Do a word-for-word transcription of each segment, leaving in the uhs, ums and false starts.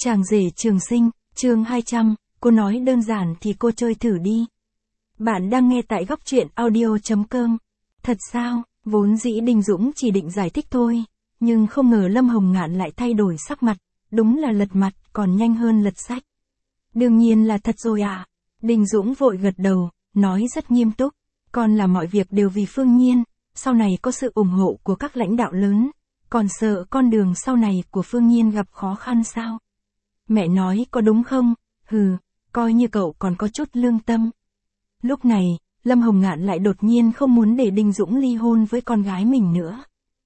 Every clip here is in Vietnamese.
Chàng rể trường sinh, chương hai trăm, cô nói đơn giản thì cô chơi thử đi. Bạn đang nghe tại góc truyện audio chấm com. Thật sao, vốn dĩ Đinh Dũng chỉ định giải thích thôi, nhưng không ngờ Lâm Hồng Ngạn lại thay đổi sắc mặt, đúng là lật mặt còn nhanh hơn lật sách. Đương nhiên là thật rồi ạ. À. Đinh Dũng vội gật đầu, nói rất nghiêm túc, con làm mọi việc đều vì Phương Nhiên, sau này có sự ủng hộ của các lãnh đạo lớn, còn sợ con đường sau này của Phương Nhiên gặp khó khăn sao? Mẹ nói có đúng không? Hừ, coi như cậu còn có chút lương tâm. Lúc này, Lâm Hồng Ngạn lại đột nhiên không muốn để Đinh Dũng ly hôn với con gái mình nữa.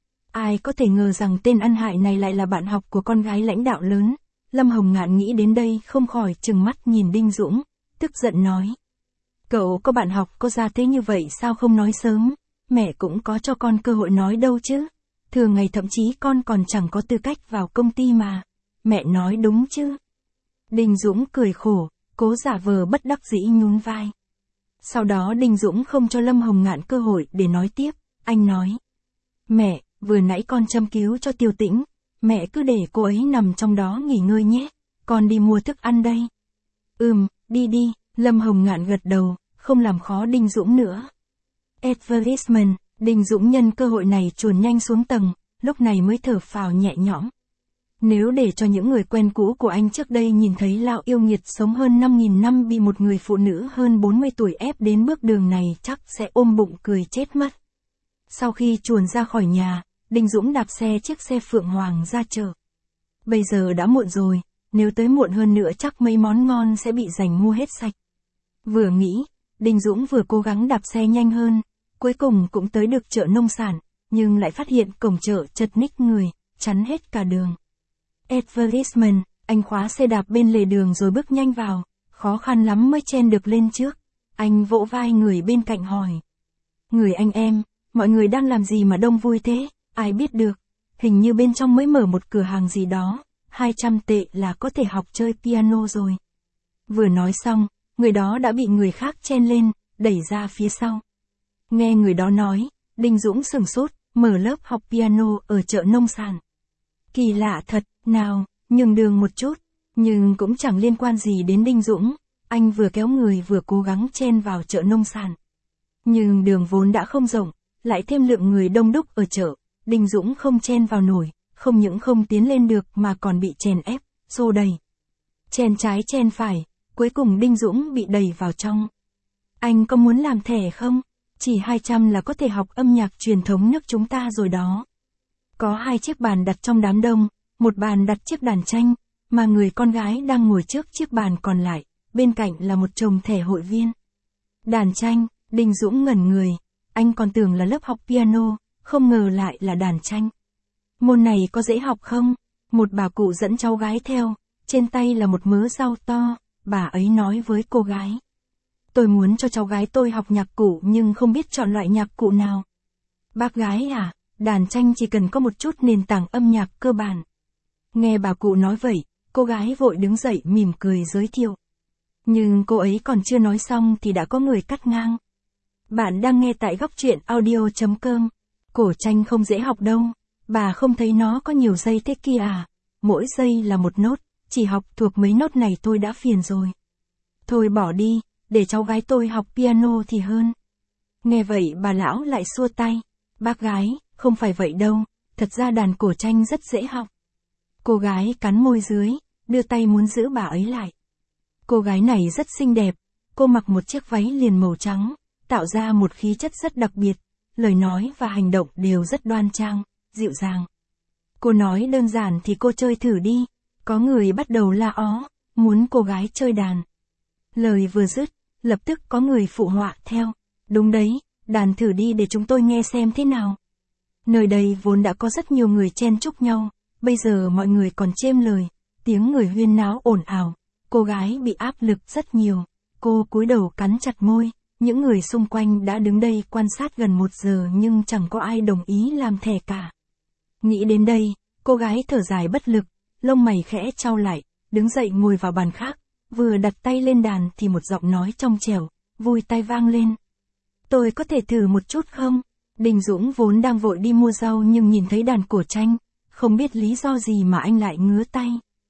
Ai có thể ngờ rằng tên ăn hại này lại là bạn học của con gái lãnh đạo lớn. Lâm Hồng Ngạn nghĩ đến đây không khỏi trừng mắt nhìn Đinh Dũng, tức giận nói. Cậu có bạn học có ra thế như vậy sao không nói sớm, mẹ cũng có cho con cơ hội nói đâu chứ. Thường ngày thậm chí con còn chẳng có tư cách vào công ty mà. Mẹ nói đúng chứ. Đinh Dũng cười khổ, cố giả vờ bất đắc dĩ nhún vai. Sau đó Đinh Dũng không cho Lâm Hồng Ngạn cơ hội để nói tiếp, anh nói. Mẹ, vừa nãy con châm cứu cho Tiêu Tĩnh, mẹ cứ để cô ấy nằm trong đó nghỉ ngơi nhé, con đi mua thức ăn đây. Ừm, đi đi, Lâm Hồng Ngạn gật đầu, không làm khó Đinh Dũng nữa. Advertisement, Đinh Dũng nhân cơ hội này chuồn nhanh xuống tầng, lúc này mới thở phào nhẹ nhõm. Nếu để cho những người quen cũ của anh trước đây nhìn thấy Lão yêu nghiệt sống hơn năm nghìn năm bị một người phụ nữ hơn bốn mươi tuổi ép đến bước đường này chắc sẽ ôm bụng cười chết mất. Sau khi chuồn ra khỏi nhà, Đinh Dũng đạp xe chiếc xe Phượng Hoàng ra chợ. Bây giờ đã muộn rồi, nếu tới muộn hơn nữa chắc mấy món ngon sẽ bị giành mua hết sạch. Vừa nghĩ, Đinh Dũng vừa cố gắng đạp xe nhanh hơn, cuối cùng cũng tới được chợ nông sản, nhưng lại phát hiện cổng chợ chật ních người, chắn hết cả đường. Advertisement, anh khóa xe đạp bên lề đường rồi bước nhanh vào, khó khăn lắm mới chen được lên trước. Anh vỗ vai người bên cạnh hỏi. Người anh em, mọi người đang làm gì mà đông vui thế, ai biết được, hình như bên trong mới mở một cửa hàng gì đó, hai trăm tệ là có thể học chơi piano rồi. Vừa nói xong, người đó đã bị người khác chen lên, đẩy ra phía sau. Nghe người đó nói, Đinh Dũng sửng sốt, mở lớp học piano ở chợ nông sản. Kỳ lạ thật, nào, nhường đường một chút, nhưng cũng chẳng liên quan gì đến Đinh Dũng, anh vừa kéo người vừa cố gắng chen vào chợ nông sản. Nhưng đường vốn đã không rộng, lại thêm lượng người đông đúc ở chợ, Đinh Dũng không chen vào nổi, không những không tiến lên được mà còn bị chèn ép, xô đẩy. Chen trái chen phải, cuối cùng Đinh Dũng bị đẩy vào trong. Anh có muốn làm thẻ không? Chỉ hai trăm là có thể học âm nhạc truyền thống nước chúng ta rồi đó. Có hai chiếc bàn đặt trong đám đông, một bàn đặt chiếc đàn tranh, mà người con gái đang ngồi trước chiếc bàn còn lại, bên cạnh là một chồng thẻ hội viên. Đàn tranh, Đinh Dũng ngẩn người, anh còn tưởng là lớp học piano, không ngờ lại là đàn tranh. Môn này có dễ học không? Một bà cụ dẫn cháu gái theo, trên tay là một mớ rau to, bà ấy nói với cô gái. Tôi muốn cho cháu gái tôi học nhạc cụ nhưng không biết chọn loại nhạc cụ nào. Bác gái à, đàn tranh chỉ cần có một chút nền tảng âm nhạc cơ bản. Nghe bà cụ nói vậy, cô gái vội đứng dậy mỉm cười giới thiệu. Nhưng cô ấy còn chưa nói xong thì đã có người cắt ngang. Bạn đang nghe tại góc truyện audio chấm com. Cổ tranh không dễ học đâu, bà không thấy nó có nhiều dây thế kia à, mỗi dây là một nốt, chỉ học thuộc mấy nốt này tôi đã phiền rồi. Thôi bỏ đi, để cháu gái tôi học piano thì hơn. Nghe vậy bà lão lại xua tay. Bác gái, không phải vậy đâu, thật ra đàn cổ tranh rất dễ học. Cô gái cắn môi dưới, đưa tay muốn giữ bà ấy lại. Cô gái này rất xinh đẹp, cô mặc một chiếc váy liền màu trắng, tạo ra một khí chất rất đặc biệt, lời nói và hành động đều rất đoan trang, dịu dàng. Cô nói đơn giản thì cô chơi thử đi, có người bắt đầu la ó, muốn cô gái chơi đàn. Lời vừa dứt, lập tức có người phụ họa theo, đúng đấy, đàn thử đi để chúng tôi nghe xem thế nào. Nơi đây vốn đã có rất nhiều người chen chúc nhau, bây giờ mọi người còn chêm lời, tiếng người huyên náo ồn ào, cô gái bị áp lực rất nhiều, cô cúi đầu cắn chặt môi, những người xung quanh đã đứng đây quan sát gần một giờ nhưng chẳng có ai đồng ý làm thẻ cả. Nghĩ đến đây, cô gái thở dài bất lực, lông mày khẽ chau lại, đứng dậy ngồi vào bàn khác, vừa đặt tay lên đàn thì một giọng nói trong trẻo, vui tai vang lên. Tôi có thể thử một chút không? Đinh Dũng vốn đang vội đi mua rau nhưng nhìn thấy đàn cổ tranh, không biết lý do gì mà anh lại ngứa tay.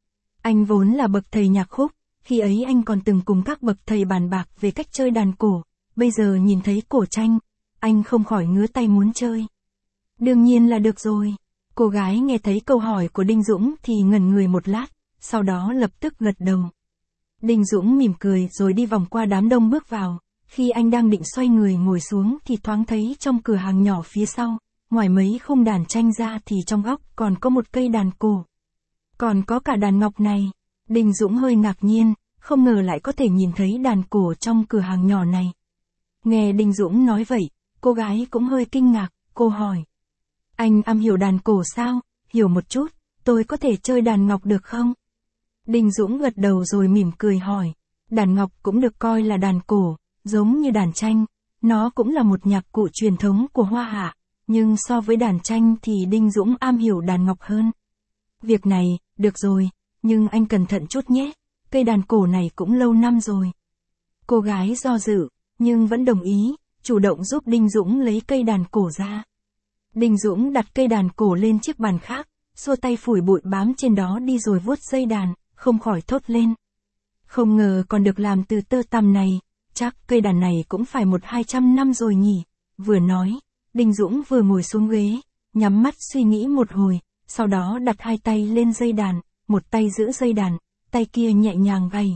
Anh vốn là bậc thầy nhạc khúc, khi ấy anh còn từng cùng các bậc thầy bàn bạc về cách chơi đàn cổ, bây giờ nhìn thấy cổ tranh, anh không khỏi ngứa tay muốn chơi. Đương nhiên là được rồi. Cô gái nghe thấy câu hỏi của Đinh Dũng thì ngẩn người một lát, sau đó lập tức gật đầu. Đinh Dũng mỉm cười rồi đi vòng qua đám đông bước vào, khi anh đang định xoay người ngồi xuống thì thoáng thấy trong cửa hàng nhỏ phía sau, ngoài mấy khung đàn tranh ra thì trong góc còn có một cây đàn cổ. Còn có cả đàn ngọc này. Đinh Dũng hơi ngạc nhiên, không ngờ lại có thể nhìn thấy đàn cổ trong cửa hàng nhỏ này. Nghe Đinh Dũng nói vậy, cô gái cũng hơi kinh ngạc, cô hỏi. Anh am hiểu đàn cổ sao? Hiểu một chút, tôi có thể chơi đàn ngọc được không? Đinh Dũng gật đầu rồi mỉm cười hỏi. Đàn ngọc cũng được coi là đàn cổ, giống như đàn tranh, nó cũng là một nhạc cụ truyền thống của Hoa Hạ, nhưng so với đàn tranh thì Đinh Dũng am hiểu đàn ngọc hơn. Việc này, được rồi, nhưng anh cẩn thận chút nhé, cây đàn cổ này cũng lâu năm rồi. Cô gái do dự, nhưng vẫn đồng ý, chủ động giúp Đinh Dũng lấy cây đàn cổ ra. Đinh Dũng đặt cây đàn cổ lên chiếc bàn khác, xua tay phủi bụi bám trên đó đi rồi vuốt dây đàn, không khỏi thốt lên. Không ngờ còn được làm từ tơ tằm này, chắc cây đàn này cũng phải một hai trăm năm rồi nhỉ. Vừa nói, Đinh Dũng vừa ngồi xuống ghế, nhắm mắt suy nghĩ một hồi, sau đó đặt hai tay lên dây đàn, một tay giữ dây đàn, tay kia nhẹ nhàng gảy.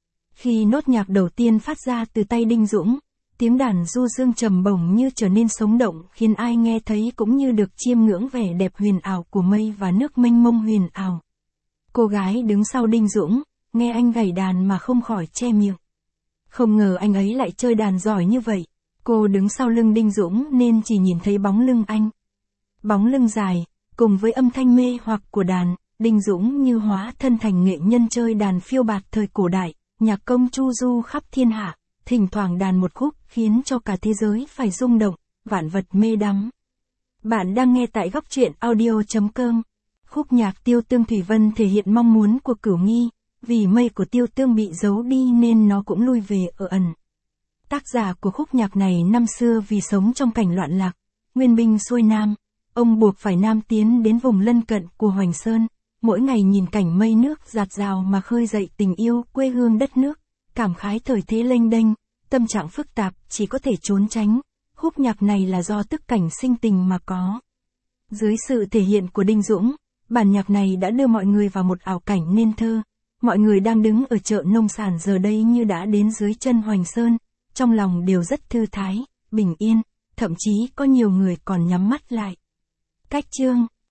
Khi nốt nhạc đầu tiên phát ra từ tay Đinh Dũng, tiếng đàn du dương trầm bổng như trở nên sống động, khiến ai nghe thấy cũng như được chiêm ngưỡng vẻ đẹp huyền ảo của mây và nước mênh mông huyền ảo. Cô gái đứng sau Đinh Dũng, nghe anh gảy đàn mà không khỏi che miệng. Không ngờ anh ấy lại chơi đàn giỏi như vậy. Cô đứng sau lưng Đinh Dũng nên chỉ nhìn thấy bóng lưng anh. Bóng lưng dài, cùng với âm thanh mê hoặc của đàn, Đinh Dũng như hóa thân thành nghệ nhân chơi đàn phiêu bạt thời cổ đại, nhạc công chu du khắp thiên hạ, thỉnh thoảng đàn một khúc khiến cho cả thế giới phải rung động, vạn vật mê đắm. Bạn đang nghe tại góc truyện audio chấm com. Khúc nhạc Tiêu Tương Thủy Vân thể hiện mong muốn của Cửu Nghi, vì mây của Tiêu Tương bị giấu đi nên nó cũng lui về ở ẩn. Tác giả của khúc nhạc này năm xưa vì sống trong cảnh loạn lạc, nguyên binh xuôi Nam, ông buộc phải Nam tiến đến vùng lân cận của Hoành Sơn, mỗi ngày nhìn cảnh mây nước dạt dào mà khơi dậy tình yêu quê hương đất nước, cảm khái thời thế lênh đênh, tâm trạng phức tạp chỉ có thể trốn tránh. Khúc nhạc này là do tức cảnh sinh tình mà có. Dưới sự thể hiện của Đinh Dũng, bản nhạc này đã đưa mọi người vào một ảo cảnh nên thơ. Mọi người đang đứng ở chợ nông sản giờ đây như đã đến dưới chân Hoành Sơn, trong lòng đều rất thư thái, bình yên, thậm chí có nhiều người còn nhắm mắt lại. Cách chương